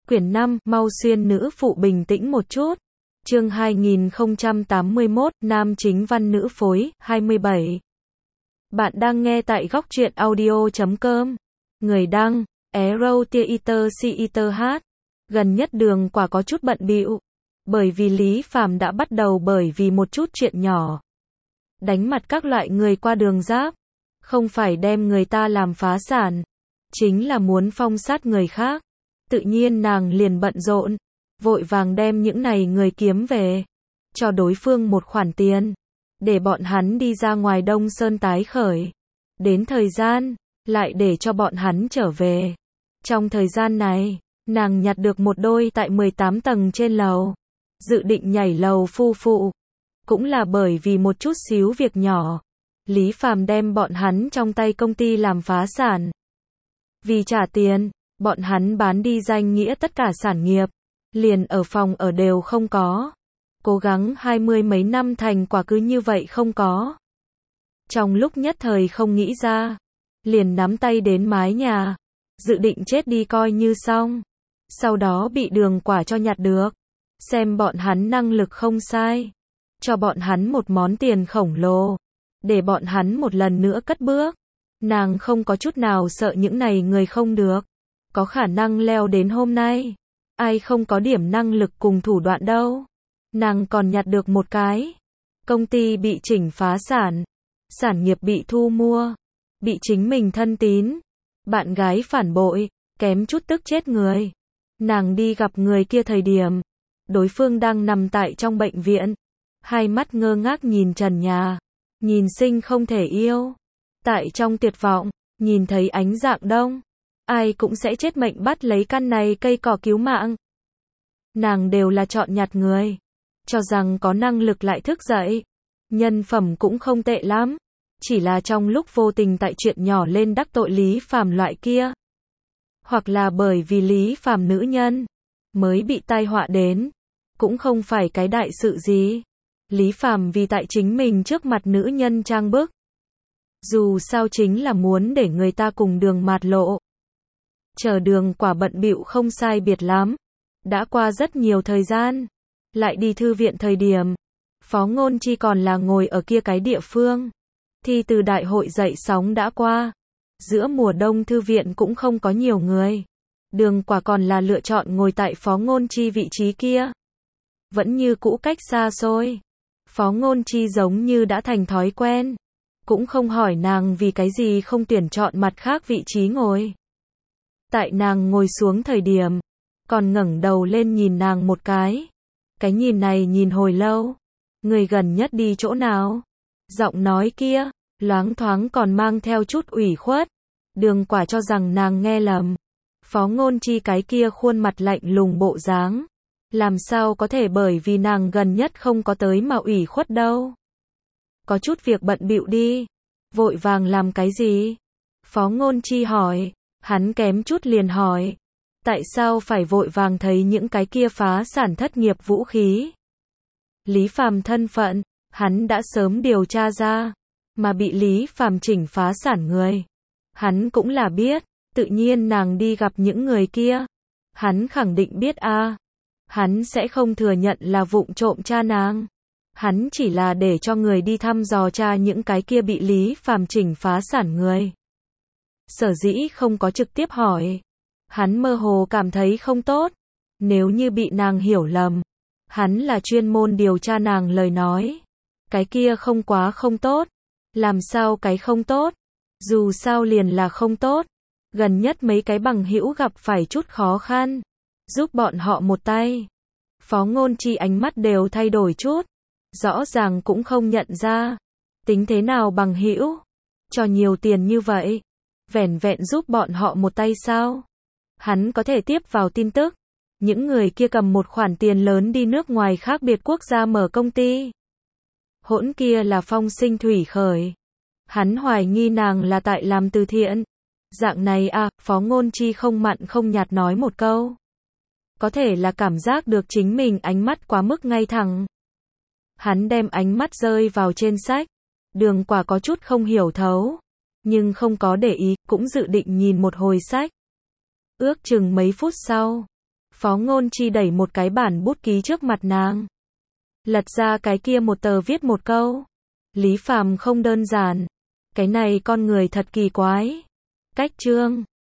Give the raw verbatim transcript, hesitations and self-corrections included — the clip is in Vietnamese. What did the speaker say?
Quyển năm, mau xuyên nữ phụ bình tĩnh một chút. Chương hai nghìn không trăm tám mươi mốt, nam chính văn nữ phối, hai mươi bảy. Bạn đang nghe tại góc truyện audio chấm com. Người đăng, Arrow Theater Theater hát. Gần nhất Đường Quả có chút bận bịu, bởi vì Lý Phàm đã bắt đầu bởi vì một chút chuyện nhỏ đánh mặt các loại người qua đường giáp, không phải đem người ta làm phá sản, chính là muốn phong sát người khác. Tự nhiên nàng liền bận rộn, vội vàng đem những này người kiếm về, cho đối phương một khoản tiền, để bọn hắn đi ra ngoài Đông Sơn tái khởi. Đến thời gian, lại để cho bọn hắn trở về. Trong thời gian này, nàng nhặt được một đôi tại mười tám tầng trên lầu, dự định nhảy lầu phu phụ. Cũng là bởi vì một chút xíu việc nhỏ, Lý Phàm đem bọn hắn trong tay công ty làm phá sản. Vì trả tiền, bọn hắn bán đi danh nghĩa tất cả sản nghiệp, liền ở phòng ở đều không có. Cố gắng hai mươi mấy năm thành quả cứ như vậy không có. Trong lúc nhất thời không nghĩ ra, liền nắm tay đến mái nhà, dự định chết đi coi như xong. Sau đó bị Đường Quả cho nhặt được, xem bọn hắn năng lực không sai, cho bọn hắn một món tiền khổng lồ, để bọn hắn một lần nữa cất bước. Nàng không có chút nào sợ những này người không được, có khả năng leo đến hôm nay. Ai không có điểm năng lực cùng thủ đoạn đâu. Nàng còn nhặt được một cái. Công ty bị chỉnh phá sản, sản nghiệp bị thu mua, bị chính mình thân tín bạn gái phản bội, kém chút tức chết người. Nàng đi gặp người kia thời điểm, đối phương đang nằm tại trong bệnh viện, hai mắt ngơ ngác nhìn trần nhà, nhìn sinh không thể yêu. Tại trong tuyệt vọng, nhìn thấy ánh dạng đông, ai cũng sẽ chết mệnh bắt lấy căn này cây cỏ cứu mạng. Nàng đều là chọn nhặt người, cho rằng có năng lực lại thức dậy, nhân phẩm cũng không tệ lắm, chỉ là trong lúc vô tình tại chuyện nhỏ lên đắc tội Lý Phàm loại kia, hoặc là bởi vì Lý Phàm nữ nhân mới bị tai họa đến, cũng không phải cái đại sự gì. Lý Phàm vì tại chính mình trước mặt nữ nhân trang bức, dù sao chính là muốn để người ta cùng Đường mạt lộ. Chờ Đường Quả bận bịu không sai biệt lắm, đã qua rất nhiều thời gian, lại đi thư viện thời điểm, Phó Ngôn Chi còn là ngồi ở kia cái địa phương. Thi từ đại hội dậy sóng đã qua, giữa mùa đông thư viện cũng không có nhiều người. Đường Quả còn là lựa chọn ngồi tại Phó Ngôn Chi vị trí kia, vẫn như cũ cách xa xôi. Phó Ngôn Chi giống như đã thành thói quen, cũng không hỏi nàng vì cái gì không tuyển chọn mặt khác vị trí ngồi. Tại nàng ngồi xuống thời điểm, còn ngẩng đầu lên nhìn nàng một cái. Cái nhìn này nhìn hồi lâu. Người gần nhất đi chỗ nào? Giọng nói kia, loáng thoáng còn mang theo chút ủy khuất. Đường Quả cho rằng nàng nghe lầm. Phó Ngôn Chi cái kia khuôn mặt lạnh lùng bộ dáng, làm sao có thể bởi vì nàng gần nhất không có tới mà ủy khuất đâu. Có chút việc bận bịu đi. Vội vàng làm cái gì? Phó Ngôn Chi hỏi. Hắn kém chút liền hỏi, tại sao phải vội vàng thấy những cái kia phá sản thất nghiệp vũ khí? Lý Phàm thân phận, hắn đã sớm điều tra ra, mà bị Lý Phàm chỉnh phá sản người, hắn cũng là biết. Tự nhiên nàng đi gặp những người kia, hắn khẳng định biết a. À. Hắn sẽ không thừa nhận là vụng trộm tra nàng. Hắn chỉ là để cho người đi thăm dò tra những cái kia bị Lý Phàm chỉnh phá sản người. Sở dĩ không có trực tiếp hỏi, hắn mơ hồ cảm thấy không tốt. Nếu như bị nàng hiểu lầm, hắn là chuyên môn điều tra nàng lời nói, cái kia không quá không tốt. Làm sao cái không tốt? Dù sao liền là không tốt. Gần nhất mấy cái bằng hữu gặp phải chút khó khăn, giúp bọn họ một tay. Phó Ngôn Chi ánh mắt đều thay đổi chút, rõ ràng cũng không nhận ra. Tính thế nào bằng hữu? Cho nhiều tiền như vậy, vẻn vẹn giúp bọn họ một tay sao? Hắn có thể tiếp vào tin tức, những người kia cầm một khoản tiền lớn đi nước ngoài khác biệt quốc gia mở công ty. Hỗn kia là phong sinh thủy khởi. Hắn hoài nghi nàng là tại làm từ thiện. Dạng này à, Phó Ngôn Chi không mặn không nhạt nói một câu. Có thể là cảm giác được chính mình ánh mắt quá mức ngay thẳng. Hắn đem ánh mắt rơi vào trên sách. Đường Quả có chút không hiểu thấu, nhưng không có để ý, cũng dự định nhìn một hồi sách. Ước chừng mấy phút sau, Phó Ngôn Chi đẩy một cái bản bút ký trước mặt nàng. Lật ra cái kia một tờ viết một câu. Lý Phàm không đơn giản. Cái này con người thật kỳ quái. Cách chương